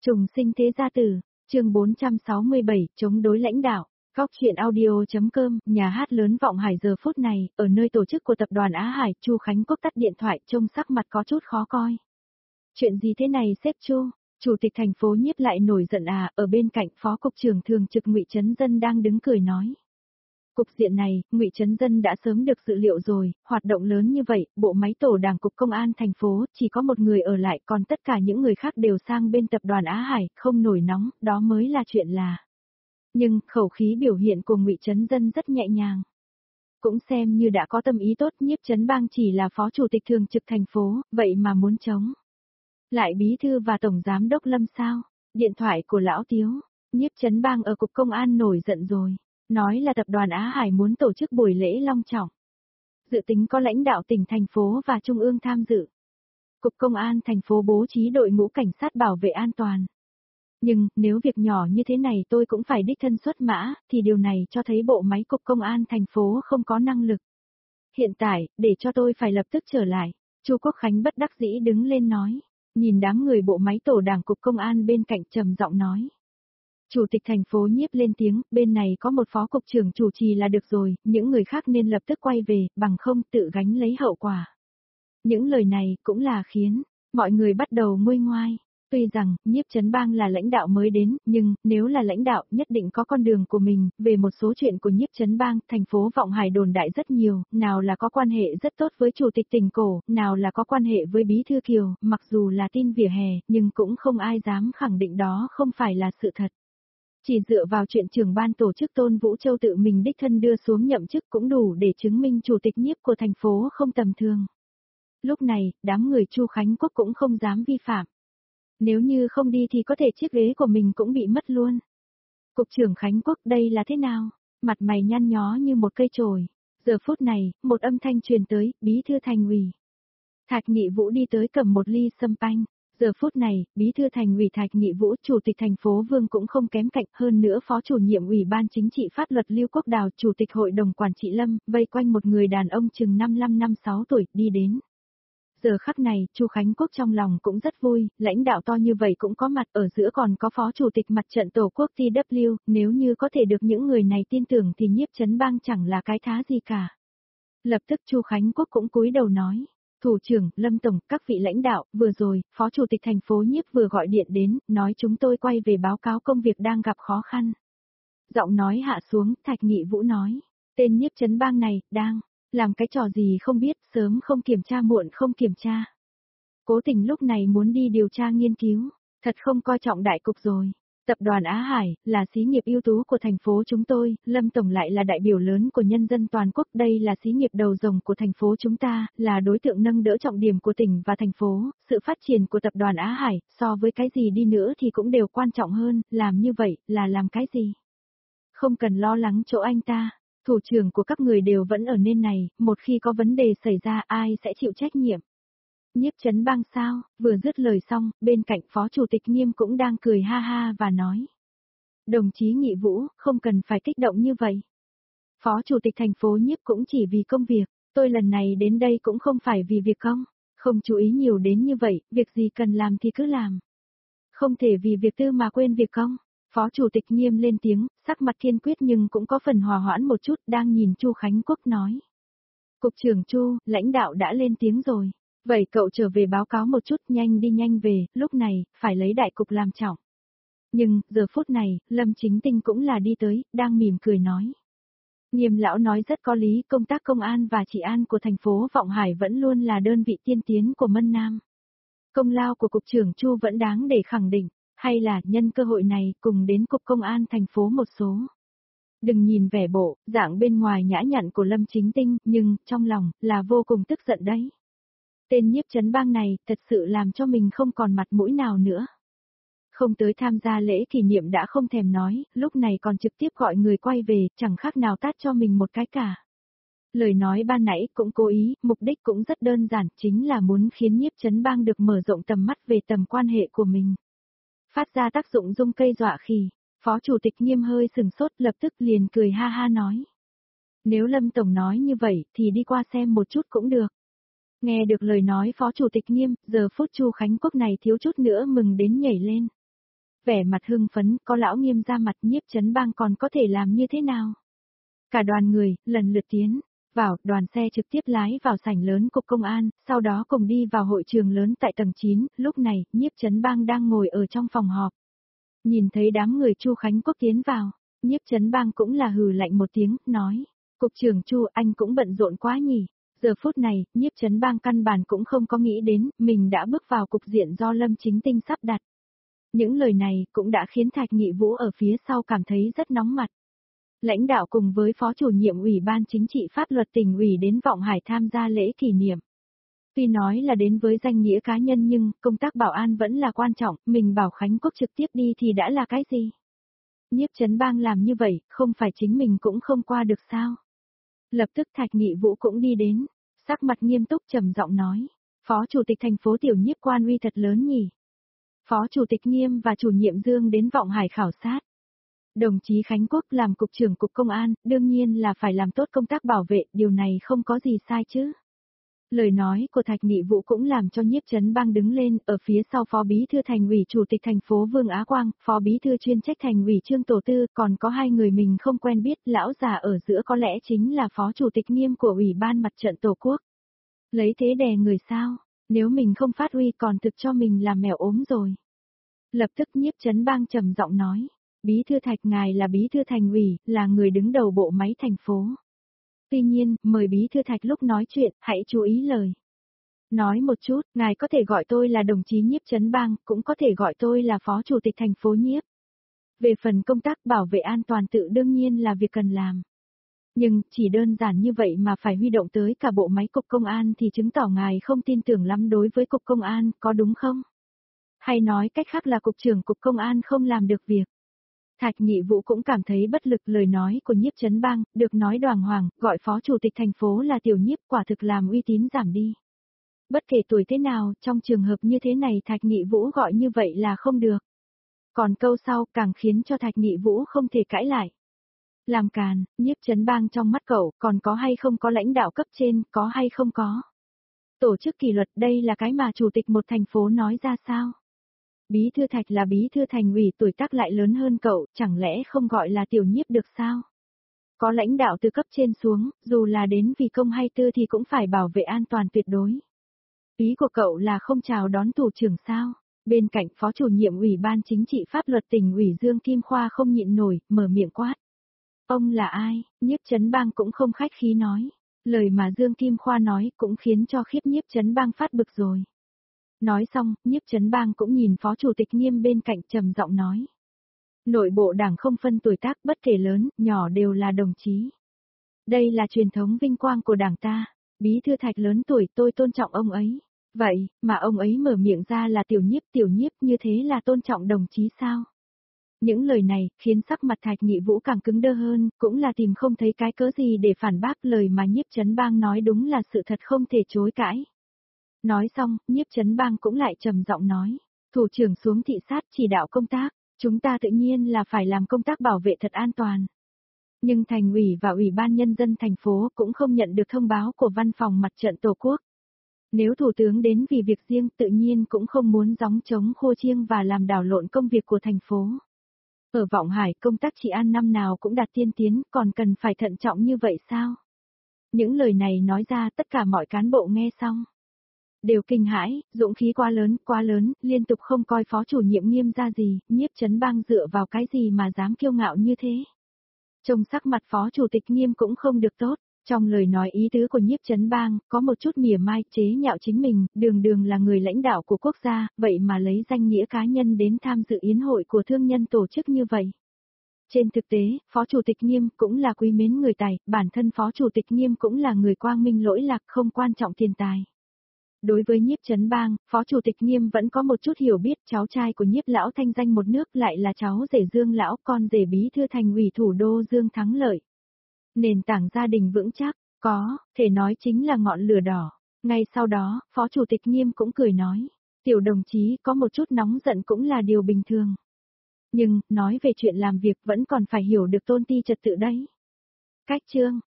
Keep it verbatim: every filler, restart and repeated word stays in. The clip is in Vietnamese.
Trùng sinh thế gia tử, chương bốn trăm sáu mươi bảy, chống đối lãnh đạo. Góc chuyện audio.com, nhà hát lớn Vọng Hải giờ phút này, ở nơi tổ chức của tập đoàn Á Hải, Chu Khánh Quốc tắt điện thoại trông sắc mặt có chút khó coi. Chuyện gì thế này sếp Chu? Chủ tịch thành phố Nhiếp lại nổi giận à, ở bên cạnh phó cục trưởng thường trực Ngụy Chấn Dân đang đứng cười nói. Cục diện này, Ngụy Chấn Dân đã sớm được dự liệu rồi, hoạt động lớn như vậy, bộ máy tổ đảng cục công an thành phố chỉ có một người ở lại, còn tất cả những người khác đều sang bên tập đoàn Á Hải, không nổi nóng, đó mới là chuyện là. Nhưng, khẩu khí biểu hiện của Ngụy Chấn Dân rất nhẹ nhàng. Cũng xem như đã có tâm ý tốt, Nhiếp Chấn Bang chỉ là phó chủ tịch thường trực thành phố, vậy mà muốn chống. Lại bí thư và tổng giám đốc Lâm sao? Điện thoại của lão Tiếu, Nhiếp Chấn Bang ở cục công an nổi giận rồi. Nói là tập đoàn Á Hải muốn tổ chức buổi lễ long trọng. Dự tính có lãnh đạo tỉnh thành phố và trung ương tham dự. Cục công an thành phố bố trí đội ngũ cảnh sát bảo vệ an toàn. Nhưng, nếu việc nhỏ như thế này tôi cũng phải đích thân xuất mã, thì điều này cho thấy bộ máy cục công an thành phố không có năng lực. Hiện tại, để cho tôi phải lập tức trở lại, Chu Quốc Khánh bất đắc dĩ đứng lên nói. Nhìn đám người bộ máy tổ đảng cục công an bên cạnh trầm giọng nói. Chủ tịch thành phố Nhiếp lên tiếng, bên này có một phó cục trưởng chủ trì là được rồi, những người khác nên lập tức quay về, bằng không tự gánh lấy hậu quả. Những lời này cũng là khiến mọi người bắt đầu nguôi ngoai. Tuy rằng, Nhiếp Chấn Bang là lãnh đạo mới đến, nhưng, nếu là lãnh đạo, nhất định có con đường của mình, về một số chuyện của Nhiếp Chấn Bang, thành phố Vọng Hải đồn đại rất nhiều, nào là có quan hệ rất tốt với chủ tịch tỉnh cổ, nào là có quan hệ với Bí Thư Kiều, mặc dù là tin vỉa hè, nhưng cũng không ai dám khẳng định đó không phải là sự thật. Chỉ dựa vào chuyện trưởng ban tổ chức Tôn Vũ Châu tự mình đích thân đưa xuống nhậm chức cũng đủ để chứng minh chủ tịch Nhiếp của thành phố không tầm thường. Lúc này, đám người Chu Khánh Quốc cũng không dám vi phạm. Nếu như không đi thì có thể chiếc ghế của mình cũng bị mất luôn. Cục trưởng Khánh Quốc đây là thế nào? Mặt mày nhăn nhó như một cây chổi. Giờ phút này, một âm thanh truyền tới, Bí thư thành ủy. Thạch Nghị Vũ đi tới cầm một ly sâm panh. Giờ phút này, Bí thư thành ủy Thạch Nghị Vũ, chủ tịch thành phố Vương cũng không kém cạnh, hơn nữa phó chủ nhiệm ủy ban chính trị pháp luật Lưu Quốc Đào, chủ tịch hội đồng quản trị Lâm, vây quanh một người đàn ông chừng năm mươi lăm năm mươi sáu tuổi, đi đến. Giờ khắc này, Chu Khánh Quốc trong lòng cũng rất vui, lãnh đạo to như vậy cũng có mặt, ở giữa còn có phó chủ tịch mặt trận tổ quốc tê vê, nếu như có thể được những người này tin tưởng thì Nhiếp Chấn Bang chẳng là cái thá gì cả. Lập tức Chu Khánh Quốc cũng cúi đầu nói. Thủ trưởng, Lâm Tổng, các vị lãnh đạo, vừa rồi, Phó Chủ tịch thành phố Nhiếp vừa gọi điện đến, nói chúng tôi quay về báo cáo công việc đang gặp khó khăn. Giọng nói hạ xuống, Thạch Nghị Vũ nói, tên Nhiếp Chấn Bang này, đang, làm cái trò gì không biết, sớm không kiểm tra muộn không kiểm tra. Cố tình lúc này muốn đi điều tra nghiên cứu, thật không coi trọng đại cục rồi. Tập đoàn Á Hải, là xí nghiệp ưu tú của thành phố chúng tôi, Lâm Tổng lại là đại biểu lớn của nhân dân toàn quốc, đây là xí nghiệp đầu rồng của thành phố chúng ta, là đối tượng nâng đỡ trọng điểm của tỉnh và thành phố, sự phát triển của tập đoàn Á Hải, so với cái gì đi nữa thì cũng đều quan trọng hơn, làm như vậy, là làm cái gì? Không cần lo lắng chỗ anh ta, thủ trưởng của các người đều vẫn ở nên này, một khi có vấn đề xảy ra ai sẽ chịu trách nhiệm? Nhiếp Chấn Bang sao? Vừa dứt lời xong, bên cạnh phó chủ tịch Nghiêm cũng đang cười ha ha và nói. Đồng chí Nghị Vũ, không cần phải kích động như vậy. Phó chủ tịch thành phố Nhiếp cũng chỉ vì công việc, tôi lần này đến đây cũng không phải vì việc công, không chú ý nhiều đến như vậy, việc gì cần làm thì cứ làm. Không thể vì việc tư mà quên việc công. Phó chủ tịch Nghiêm lên tiếng, sắc mặt kiên quyết nhưng cũng có phần hòa hoãn một chút, đang nhìn Chu Khánh Quốc nói. Cục trưởng Chu, lãnh đạo đã lên tiếng rồi. Vậy cậu trở về báo cáo một chút, nhanh đi nhanh về, lúc này, phải lấy đại cục làm trọng. Nhưng, giờ phút này, Lâm Chính Tinh cũng là đi tới, đang mỉm cười nói. Nghiêm lão nói rất có lý, công tác công an và trị an của thành phố Vọng Hải vẫn luôn là đơn vị tiên tiến của Mân Nam. Công lao của Cục trưởng Chu vẫn đáng để khẳng định, hay là nhân cơ hội này cùng đến Cục Công an thành phố một số. Đừng nhìn vẻ bộ, dạng bên ngoài nhã nhặn của Lâm Chính Tinh, nhưng, trong lòng, là vô cùng tức giận đấy. Tên Nhiếp Chấn Bang này, thật sự làm cho mình không còn mặt mũi nào nữa. Không tới tham gia lễ kỷ niệm đã không thèm nói, lúc này còn trực tiếp gọi người quay về, chẳng khác nào tát cho mình một cái cả. Lời nói ban nãy cũng cố ý, mục đích cũng rất đơn giản, chính là muốn khiến Nhiếp Chấn Bang được mở rộng tầm mắt về tầm quan hệ của mình. Phát ra tác dụng rung cây dọa khỉ, Phó Chủ tịch Nghiêm hơi sừng sốt lập tức liền cười ha ha nói. Nếu Lâm Tổng nói như vậy thì đi qua xem một chút cũng được. Nghe được lời nói Phó Chủ tịch Nghiêm, giờ phút Chu Khánh Quốc này thiếu chút nữa mừng đến nhảy lên. vẻ mặt hưng phấn, có lão Nghiêm ra mặt, Nhiếp Chấn Bang còn có thể làm như thế nào? Cả đoàn người, lần lượt tiến vào, đoàn xe trực tiếp lái vào sảnh lớn cục công an, sau đó cùng đi vào hội trường lớn tại tầng chín, lúc này, Nhiếp Chấn Bang đang ngồi ở trong phòng họp. Nhìn thấy đám người Chu Khánh Quốc tiến vào, Nhiếp Chấn Bang cũng là hừ lạnh một tiếng, nói, cục trưởng Chu, anh cũng bận rộn quá nhỉ. Giờ phút này, Nhiếp Chấn Bang căn bản cũng không có nghĩ đến, mình đã bước vào cục diện do Lâm Chính Tinh sắp đặt. Những lời này cũng đã khiến Thạch Nghị Vũ ở phía sau cảm thấy rất nóng mặt. Lãnh đạo cùng với phó chủ nhiệm Ủy ban Chính trị Pháp luật tỉnh ủy đến Vọng Hải tham gia lễ kỷ niệm. Tuy nói là đến với danh nghĩa cá nhân nhưng công tác bảo an vẫn là quan trọng, mình bảo Khánh Quốc trực tiếp đi thì đã là cái gì? Nhiếp Chấn Bang làm như vậy, không phải chính mình cũng không qua được sao? Lập tức Thạch Nghị Vũ cũng đi đến, sắc mặt nghiêm túc trầm giọng nói, Phó Chủ tịch thành phố Tiểu Nhiếp quan uy thật lớn nhỉ. Phó Chủ tịch Nghiêm và chủ nhiệm Dương đến Vọng Hải khảo sát. Đồng chí Khánh Quốc làm cục trưởng cục công an, đương nhiên là phải làm tốt công tác bảo vệ, điều này không có gì sai chứ. Lời nói của Thạch Nghị Vũ cũng làm cho Nhiếp Chấn Bang đứng lên, ở phía sau Phó Bí thư Thành ủy Chủ tịch thành phố Vương Á Quang, Phó Bí thư chuyên trách Thành ủy Trương Tổ Tư, còn có hai người mình không quen biết, lão già ở giữa có lẽ chính là Phó Chủ tịch Nghiêm của Ủy ban Mặt trận Tổ quốc. Lấy thế đè người sao, nếu mình không phát huy còn thực cho mình là mèo ốm rồi. Lập tức Nhiếp Chấn Bang trầm giọng nói, Bí thư Thạch ngài là Bí thư Thành ủy, là người đứng đầu bộ máy thành phố. Tuy nhiên, mời Bí thư Thạch lúc nói chuyện, hãy chú ý lời. Nói một chút, ngài có thể gọi tôi là đồng chí Nhiếp Chấn Bang, cũng có thể gọi tôi là Phó Chủ tịch thành phố Nhiếp. Về phần công tác bảo vệ an toàn tự đương nhiên là việc cần làm. Nhưng, chỉ đơn giản như vậy mà phải huy động tới cả bộ máy cục công an thì chứng tỏ ngài không tin tưởng lắm đối với cục công an, có đúng không? Hay nói cách khác là cục trưởng cục công an không làm được việc. Thạch Nghị Vũ cũng cảm thấy bất lực, lời nói của Nhiếp Chấn Bang, được nói đoàng hoàng, gọi phó chủ tịch thành phố là Tiểu Nhiếp, quả thực làm uy tín giảm đi. Bất kể tuổi thế nào, trong trường hợp như thế này Thạch Nghị Vũ gọi như vậy là không được. Còn câu sau càng khiến cho Thạch Nghị Vũ không thể cãi lại. Làm càn, Nhiếp Chấn Bang trong mắt cậu, còn có hay không có lãnh đạo cấp trên, có hay không có. Tổ chức kỷ luật, đây là cái mà chủ tịch một thành phố nói ra sao? Bí thư Thạch là bí thư thành ủy, tuổi tác lại lớn hơn cậu, chẳng lẽ không gọi là Tiểu Nhiếp được sao? Có lãnh đạo từ cấp trên xuống, dù là đến vì công hay tư thì cũng phải bảo vệ an toàn tuyệt đối. Ý của cậu là không chào đón thủ trưởng sao? Bên cạnh phó chủ nhiệm Ủy ban Chính trị Pháp luật tỉnh ủy Dương Kim Khoa không nhịn nổi, mở miệng quát. Ông là ai? Nhiếp Chấn Bang cũng không khách khí nói. Lời mà Dương Kim Khoa nói cũng khiến cho khiếp Nhiếp Chấn Bang phát bực rồi. Nói xong, Nhiếp Chấn Bang cũng nhìn phó chủ tịch Nghiêm bên cạnh trầm giọng nói. Nội bộ đảng không phân tuổi tác, bất kể lớn, nhỏ đều là đồng chí. Đây là truyền thống vinh quang của đảng ta. Bí thư Thạch lớn tuổi, tôi tôn trọng ông ấy. Vậy, mà ông ấy mở miệng ra là Tiểu Nhiếp, Tiểu Nhiếp, như thế là tôn trọng đồng chí sao? Những lời này, khiến sắc mặt Thạch Nghị Vũ càng cứng đơ hơn, cũng là tìm không thấy cái cớ gì để phản bác, lời mà Nhiếp Chấn Bang nói đúng là sự thật không thể chối cãi. Nói xong, Nhiếp Chấn Bang cũng lại trầm giọng nói, thủ trưởng xuống thị sát chỉ đạo công tác, chúng ta tự nhiên là phải làm công tác bảo vệ thật an toàn. Nhưng thành ủy và ủy ban nhân dân thành phố cũng không nhận được thông báo của văn phòng mặt trận Tổ quốc. Nếu thủ tướng đến vì việc riêng tự nhiên cũng không muốn gióng trống khô chiêng và làm đảo lộn công việc của thành phố. Ở Vọng Hải công tác trị an năm nào cũng đạt tiên tiến, còn cần phải thận trọng như vậy sao? Những lời này nói ra tất cả mọi cán bộ nghe xong. Đều kinh hãi, dũng khí quá lớn, quá lớn, liên tục không coi phó chủ nhiệm Nghiêm ra gì, Nhiếp Chấn Bang dựa vào cái gì mà dám kiêu ngạo như thế. Trông sắc mặt phó chủ tịch Nghiêm cũng không được tốt, trong lời nói ý tứ của Nhiếp Chấn Bang, có một chút mỉa mai chế nhạo chính mình, đường đường là người lãnh đạo của quốc gia, vậy mà lấy danh nghĩa cá nhân đến tham dự yến hội của thương nhân tổ chức như vậy. Trên thực tế, phó chủ tịch Nghiêm cũng là quý mến người tài, bản thân phó chủ tịch Nghiêm cũng là người quang minh lỗi lạc không quan trọng tiền tài. Đối với Nhiếp Chấn Bang, phó chủ tịch Nghiêm vẫn có một chút hiểu biết, cháu trai của Nhiếp lão thanh danh một nước lại là cháu rể Dương lão, con rể bí thư thành ủy thủ đô Dương thắng lợi. Nền tảng gia đình vững chắc, có, thể nói chính là ngọn lửa đỏ. Ngay sau đó, phó chủ tịch Nghiêm cũng cười nói, tiểu đồng chí có một chút nóng giận cũng là điều bình thường. Nhưng, nói về chuyện làm việc vẫn còn phải hiểu được tôn ti trật tự đấy. Cách chương